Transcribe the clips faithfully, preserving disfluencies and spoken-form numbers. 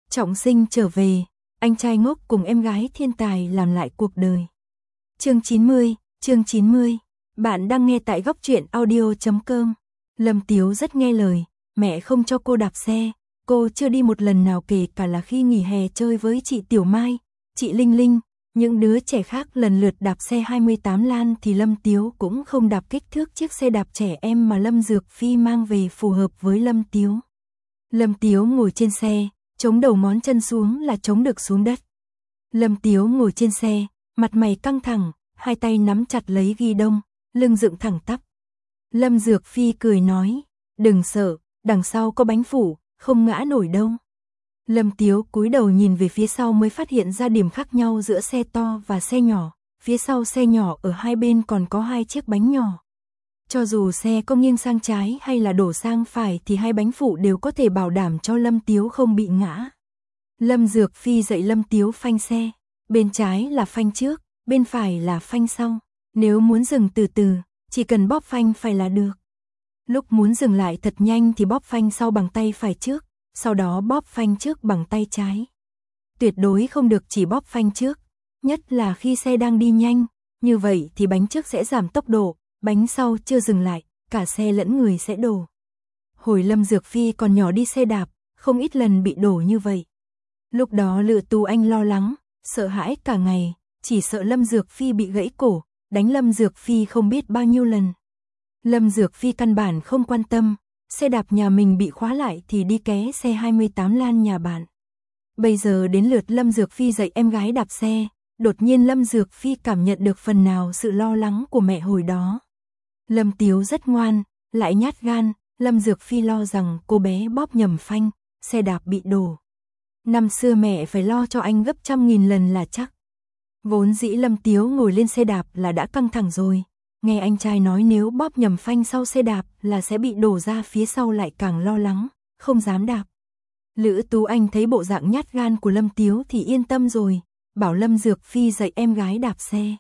Trọng sinh trở về, anh trai ngốc cùng em gái thiên tài làm lại cuộc đời. Chương chín mươi, chương chín mươi. Bạn đang nghe tại góc truyện audio chấm com. Lâm Tiếu rất nghe lời, mẹ không cho cô đạp xe, cô chưa đi một lần nào kể cả là khi nghỉ hè chơi với chị Tiểu Mai, chị Linh Linh, những đứa trẻ khác lần lượt đạp xe hai mươi tám lan thì Lâm Tiếu cũng không đạp kích thước chiếc xe đạp trẻ em mà Lâm Dược Phi mang về phù hợp với Lâm Tiếu. Lâm Tiếu ngồi trên xe, chống đầu ngón chân xuống là chống được xuống đất. Lâm Tiếu ngồi trên xe, mặt mày căng thẳng, hai tay nắm chặt lấy ghi đông, lưng dựng thẳng tắp. Lâm Dược Phi cười nói, đừng sợ, đằng sau có bánh phủ, không ngã nổi đâu. Lâm Tiếu cúi đầu nhìn về phía sau mới phát hiện ra điểm khác nhau giữa xe to và xe nhỏ, phía sau xe nhỏ ở hai bên còn có hai chiếc bánh nhỏ. Cho dù xe có nghiêng sang trái hay là đổ sang phải thì hai bánh phụ đều có thể bảo đảm cho Lâm Tiếu không bị ngã. Lâm Dược Phi dạy Lâm Tiếu phanh xe, bên trái là phanh trước, bên phải là phanh sau. Nếu muốn dừng từ từ, chỉ cần bóp phanh phải là được. Lúc muốn dừng lại thật nhanh thì bóp phanh sau bằng tay phải trước, sau đó bóp phanh trước bằng tay trái. Tuyệt đối không được chỉ bóp phanh trước, nhất là khi xe đang đi nhanh, như vậy thì bánh trước sẽ giảm tốc độ. Bánh sau chưa dừng lại, cả xe lẫn người sẽ đổ. Hồi Lâm Dược Phi còn nhỏ đi xe đạp, không ít lần bị đổ như vậy. Lúc đó Lữ Tú Anh lo lắng, sợ hãi cả ngày, chỉ sợ Lâm Dược Phi bị gãy cổ, đánh Lâm Dược Phi không biết bao nhiêu lần. Lâm Dược Phi căn bản không quan tâm, xe đạp nhà mình bị khóa lại thì đi ké xe hai mươi tám lan nhà bạn. Bây giờ đến lượt Lâm Dược Phi dạy em gái đạp xe, đột nhiên Lâm Dược Phi cảm nhận được phần nào sự lo lắng của mẹ hồi đó. Lâm Tiếu rất ngoan, lại nhát gan, Lâm Dược Phi lo rằng cô bé bóp nhầm phanh, xe đạp bị đổ. Năm xưa mẹ phải lo cho anh gấp trăm nghìn lần là chắc. Vốn dĩ Lâm Tiếu ngồi lên xe đạp là đã căng thẳng rồi, nghe anh trai nói nếu bóp nhầm phanh sau xe đạp là sẽ bị đổ ra phía sau lại càng lo lắng, không dám đạp. Lữ Tú Anh thấy bộ dạng nhát gan của Lâm Tiếu thì yên tâm rồi, bảo Lâm Dược Phi dạy em gái đạp xe.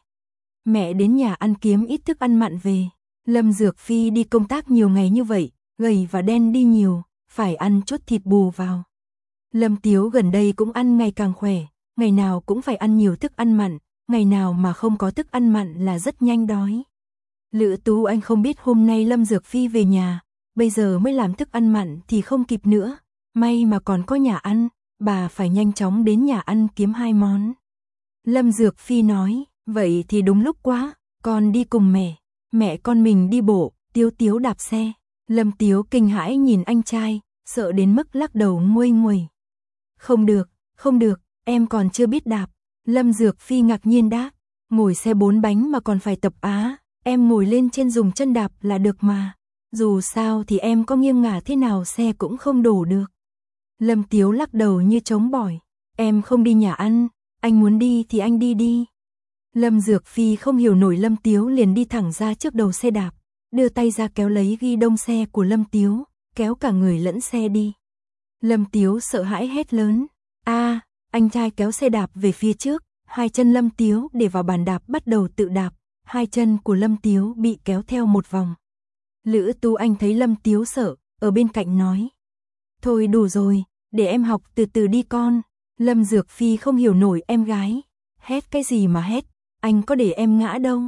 Mẹ đến nhà ăn kiếm ít thức ăn mặn về. Lâm Dược Phi đi công tác nhiều ngày như vậy, gầy và đen đi nhiều, phải ăn chút thịt bù vào. Lâm Tiếu gần đây cũng ăn ngày càng khỏe, ngày nào cũng phải ăn nhiều thức ăn mặn, ngày nào mà không có thức ăn mặn là rất nhanh đói. Lữ Tú Anh không biết hôm nay Lâm Dược Phi về nhà, bây giờ mới làm thức ăn mặn thì không kịp nữa, may mà còn có nhà ăn, bà phải nhanh chóng đến nhà ăn kiếm hai món. Lâm Dược Phi nói, vậy thì đúng lúc quá, con đi cùng mẹ. Mẹ con mình đi bộ, Tiếu Tiếu đạp xe. Lâm Tiếu kinh hãi nhìn anh trai, sợ đến mức lắc đầu nguây nguây. Không được, không được, em còn chưa biết đạp. Lâm Dược Phi ngạc nhiên đáp, ngồi xe bốn bánh mà còn phải tập á, em ngồi lên trên dùng chân đạp là được mà. Dù sao thì em có nghiêng ngả thế nào xe cũng không đổ được. Lâm Tiếu lắc đầu như trống bỏi, em không đi nhà ăn, anh muốn đi thì anh đi đi. Lâm Dược Phi không hiểu nổi Lâm Tiếu liền đi thẳng ra trước đầu xe đạp, đưa tay ra kéo lấy ghi đông xe của Lâm Tiếu, kéo cả người lẫn xe đi. Lâm Tiếu sợ hãi hét lớn, a, anh trai kéo xe đạp về phía trước, hai chân Lâm Tiếu để vào bàn đạp bắt đầu tự đạp, hai chân của Lâm Tiếu bị kéo theo một vòng. Lữ Tú Anh thấy Lâm Tiếu sợ, ở bên cạnh nói, thôi đủ rồi, để em học từ từ đi con. Lâm Dược Phi không hiểu nổi em gái, hét cái gì mà hét, anh có để em ngã đâu.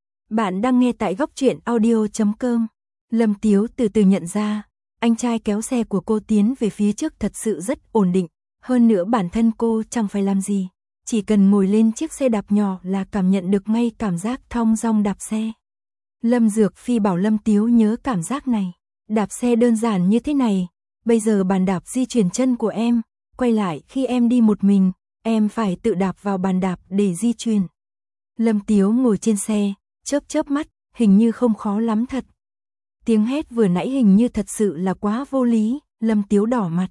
Bạn đang nghe tại góc truyện audio chấm com. Lâm Tiếu từ từ nhận ra, anh trai kéo xe của cô tiến về phía trước thật sự rất ổn định, hơn nữa bản thân cô chẳng phải làm gì, chỉ cần ngồi lên chiếc xe đạp nhỏ là cảm nhận được ngay cảm giác thong dong đạp xe. Lâm Dược Phi bảo Lâm Tiếu nhớ cảm giác này, đạp xe đơn giản như thế này, bây giờ bàn đạp di chuyển chân của em, quay lại khi em đi một mình, em phải tự đạp vào bàn đạp để di chuyển. Lâm Tiếu ngồi trên xe, chớp chớp mắt, hình như không khó lắm thật. Tiếng hét vừa nãy hình như thật sự là quá vô lý, Lâm Tiếu đỏ mặt.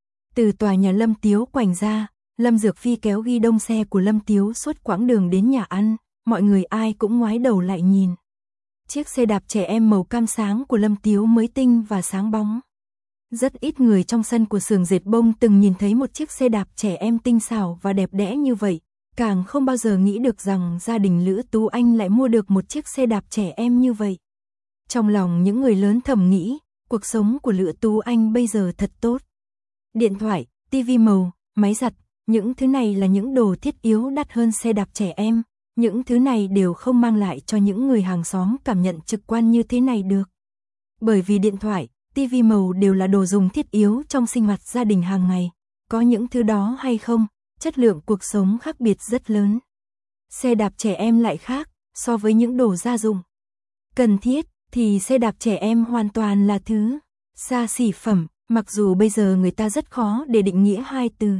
Từ tòa nhà Lâm Tiếu quành ra, Lâm Dược Phi kéo ghi đông xe của Lâm Tiếu suốt quãng đường đến nhà ăn, mọi người ai cũng ngoái đầu lại nhìn. Chiếc xe đạp trẻ em màu cam sáng của Lâm Tiếu mới tinh và sáng bóng. Rất ít người trong sân của xưởng dệt bông từng nhìn thấy một chiếc xe đạp trẻ em tinh xảo và đẹp đẽ như vậy, càng không bao giờ nghĩ được rằng gia đình Lữ Tú Anh lại mua được một chiếc xe đạp trẻ em như vậy. Trong lòng những người lớn thầm nghĩ, cuộc sống của Lữ Tú Anh bây giờ thật tốt. Điện thoại, tivi màu, máy giặt, những thứ này là những đồ thiết yếu đắt hơn xe đạp trẻ em, những thứ này đều không mang lại cho những người hàng xóm cảm nhận trực quan như thế này được. Bởi vì điện thoại, tivi màu đều là đồ dùng thiết yếu trong sinh hoạt gia đình hàng ngày, có những thứ đó hay không, chất lượng cuộc sống khác biệt rất lớn. Xe đạp trẻ em lại khác, so với những đồ gia dụng cần thiết, thì xe đạp trẻ em hoàn toàn là thứ xa xỉ phẩm, mặc dù bây giờ người ta rất khó để định nghĩa hai từ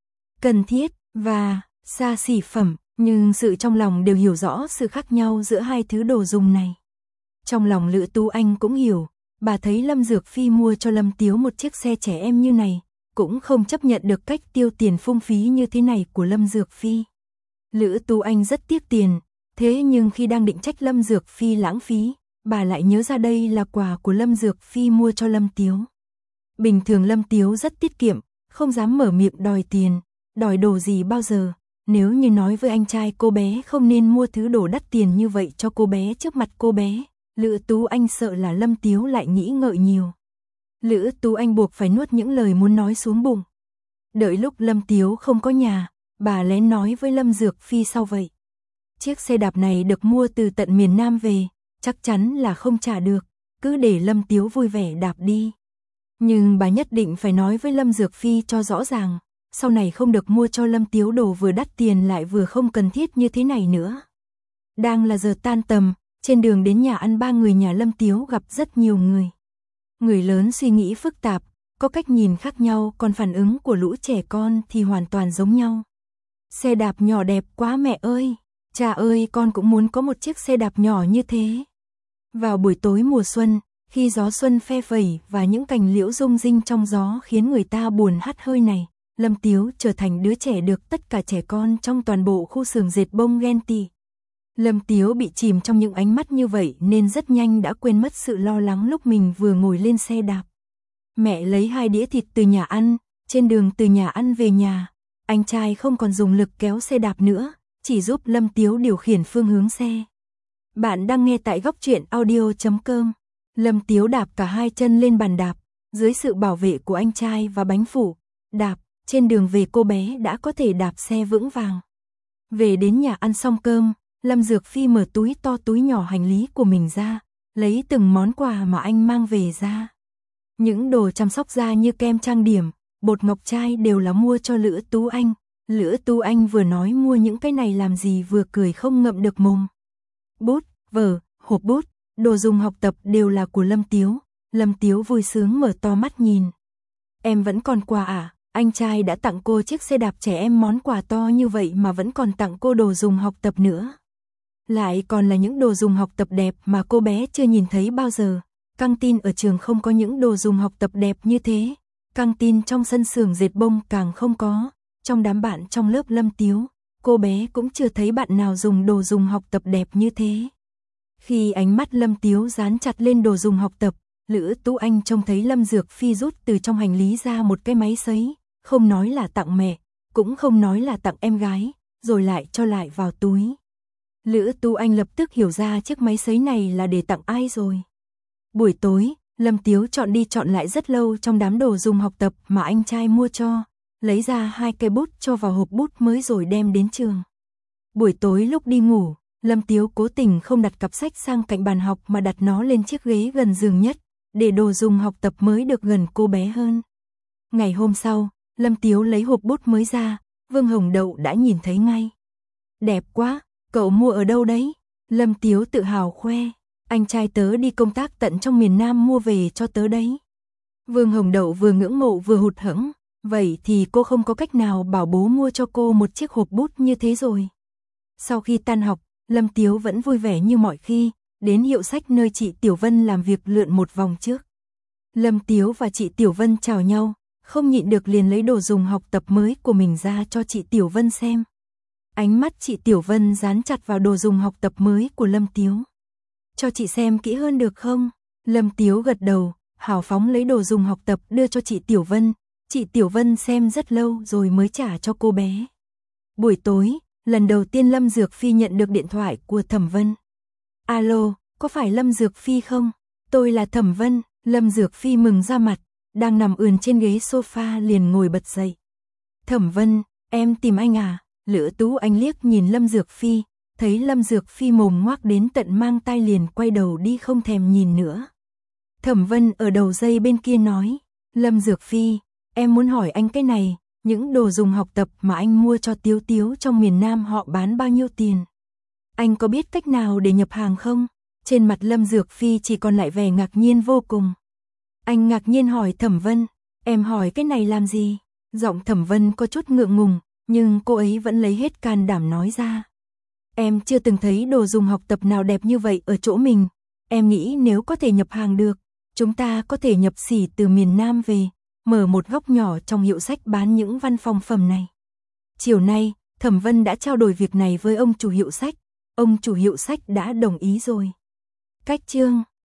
cần thiết và xa xỉ phẩm, nhưng sự trong lòng đều hiểu rõ sự khác nhau giữa hai thứ đồ dùng này. Trong lòng Lữ Tú Anh cũng hiểu, bà thấy Lâm Dược Phi mua cho Lâm Tiếu một chiếc xe trẻ em như này, cũng không chấp nhận được cách tiêu tiền phung phí như thế này của Lâm Dược Phi. Lữ Tú Anh rất tiếc tiền, thế nhưng khi đang định trách Lâm Dược Phi lãng phí, bà lại nhớ ra đây là quà của Lâm Dược Phi mua cho Lâm Tiếu. Bình thường Lâm Tiếu rất tiết kiệm, không dám mở miệng đòi tiền, đòi đồ gì bao giờ. Nếu như nói với anh trai cô bé không nên mua thứ đồ đắt tiền như vậy cho cô bé trước mặt cô bé, Lữ Tú Anh sợ là Lâm Tiếu lại nghĩ ngợi nhiều. Lữ Tú Anh buộc phải nuốt những lời muốn nói xuống bụng. Đợi lúc Lâm Tiếu không có nhà, bà lén nói với Lâm Dược Phi sau vậy. Chiếc xe đạp này được mua từ tận miền Nam về, chắc chắn là không trả được, cứ để Lâm Tiếu vui vẻ đạp đi. Nhưng bà nhất định phải nói với Lâm Dược Phi cho rõ ràng, sau này không được mua cho Lâm Tiếu đồ vừa đắt tiền lại vừa không cần thiết như thế này nữa. Đang là giờ tan tầm, trên đường đến nhà ăn ba người nhà Lâm Tiếu gặp rất nhiều người. Người lớn suy nghĩ phức tạp, có cách nhìn khác nhau, còn phản ứng của lũ trẻ con thì hoàn toàn giống nhau. Xe đạp nhỏ đẹp quá mẹ ơi, cha ơi con cũng muốn có một chiếc xe đạp nhỏ như thế. Vào buổi tối mùa xuân, khi gió xuân phe phẩy và những cành liễu rung rinh trong gió khiến người ta buồn hắt hơi này, Lâm Tiếu trở thành đứa trẻ được tất cả trẻ con trong toàn bộ khu xưởng dệt bông ghen tị. Lâm Tiếu bị chìm trong những ánh mắt như vậy nên rất nhanh đã quên mất sự lo lắng lúc mình vừa ngồi lên xe đạp. Mẹ lấy hai đĩa thịt từ nhà ăn, trên đường từ nhà ăn về nhà, anh trai không còn dùng lực kéo xe đạp nữa, chỉ giúp Lâm Tiếu điều khiển phương hướng xe. Bạn đang nghe tại góc truyện audio chấm com. Lâm Tiếu đạp cả hai chân lên bàn đạp, dưới sự bảo vệ của anh trai và bánh phụ, đạp, trên đường về cô bé đã có thể đạp xe vững vàng. Về đến nhà ăn xong cơm, Lâm Dược Phi mở túi to túi nhỏ hành lý của mình ra, lấy từng món quà mà anh mang về ra. Những đồ chăm sóc da như kem trang điểm, bột ngọc trai đều là mua cho Lữ Tú Anh. Lữ Tú Anh vừa nói mua những cái này làm gì vừa cười không ngậm được mồm. Bút, vở, hộp bút, đồ dùng học tập đều là của Lâm Tiếu. Lâm Tiếu vui sướng mở to mắt nhìn. Em vẫn còn quà à? Anh trai đã tặng cô chiếc xe đạp trẻ em, món quà to như vậy mà vẫn còn tặng cô đồ dùng học tập nữa. Lại còn là những đồ dùng học tập đẹp mà cô bé chưa nhìn thấy bao giờ. Căng tin ở trường không có những đồ dùng học tập đẹp như thế. Căng tin trong sân xưởng dệt bông càng không có. Trong đám bạn trong lớp Lâm Tiếu, cô bé cũng chưa thấy bạn nào dùng đồ dùng học tập đẹp như thế. Khi ánh mắt Lâm Tiếu dán chặt lên đồ dùng học tập, Lữ Tú Anh trông thấy Lâm Dược Phi rút từ trong hành lý ra một cái máy sấy, không nói là tặng mẹ, cũng không nói là tặng em gái, rồi lại cho lại vào túi. Lữ Tú Anh lập tức hiểu ra chiếc máy sấy này là để tặng ai rồi. Buổi tối, Lâm Tiếu chọn đi chọn lại rất lâu trong đám đồ dùng học tập mà anh trai mua cho, lấy ra hai cây bút cho vào hộp bút mới rồi đem đến trường. Buổi tối lúc đi ngủ, Lâm Tiếu cố tình không đặt cặp sách sang cạnh bàn học mà đặt nó lên chiếc ghế gần giường nhất, để đồ dùng học tập mới được gần cô bé hơn. Ngày hôm sau, Lâm Tiếu lấy hộp bút mới ra, Vương Hồng Đậu đã nhìn thấy ngay. Đẹp quá, cậu mua ở đâu đấy? Lâm Tiếu tự hào khoe, anh trai tớ đi công tác tận trong miền Nam mua về cho tớ đấy. Vương Hồng Đậu vừa ngưỡng mộ vừa hụt hẫng, vậy thì cô không có cách nào bảo bố mua cho cô một chiếc hộp bút như thế rồi. Sau khi tan học, Lâm Tiếu vẫn vui vẻ như mọi khi, đến hiệu sách nơi chị Tiểu Vân làm việc lượn một vòng trước. Lâm Tiếu và chị Tiểu Vân chào nhau, không nhịn được liền lấy đồ dùng học tập mới của mình ra cho chị Tiểu Vân xem. Ánh mắt chị Tiểu Vân dán chặt vào đồ dùng học tập mới của Lâm Tiếu. Cho chị xem kỹ hơn được không? Lâm Tiếu gật đầu, hào phóng lấy đồ dùng học tập đưa cho chị Tiểu Vân. Chị Tiểu Vân xem rất lâu rồi mới trả cho cô bé. Buổi tối, lần đầu tiên Lâm Dược Phi nhận được điện thoại của Thẩm Vân. Alo, có phải Lâm Dược Phi không? Tôi là Thẩm Vân. Lâm Dược Phi mừng ra mặt, đang nằm ườn trên ghế sofa liền ngồi bật dậy. Thẩm Vân, em tìm anh à? Lữ Tú Anh liếc nhìn Lâm Dược Phi, thấy Lâm Dược Phi mồm ngoác đến tận mang tai liền quay đầu đi không thèm nhìn nữa. Thẩm Vân ở đầu dây bên kia nói, Lâm Dược Phi, em muốn hỏi anh cái này, những đồ dùng học tập mà anh mua cho Tiếu Tiếu trong miền Nam họ bán bao nhiêu tiền? Anh có biết cách nào để nhập hàng không? Trên mặt Lâm Dược Phi chỉ còn lại vẻ ngạc nhiên vô cùng. Anh ngạc nhiên hỏi Thẩm Vân, em hỏi cái này làm gì? Giọng Thẩm Vân có chút ngượng ngùng, nhưng cô ấy vẫn lấy hết can đảm nói ra. Em chưa từng thấy đồ dùng học tập nào đẹp như vậy ở chỗ mình. Em nghĩ nếu có thể nhập hàng được, chúng ta có thể nhập xỉ từ miền Nam về, mở một góc nhỏ trong hiệu sách bán những văn phòng phẩm này. Chiều nay, Thẩm Vân đã trao đổi việc này với ông chủ hiệu sách. Ông chủ hiệu sách đã đồng ý rồi. Cách chương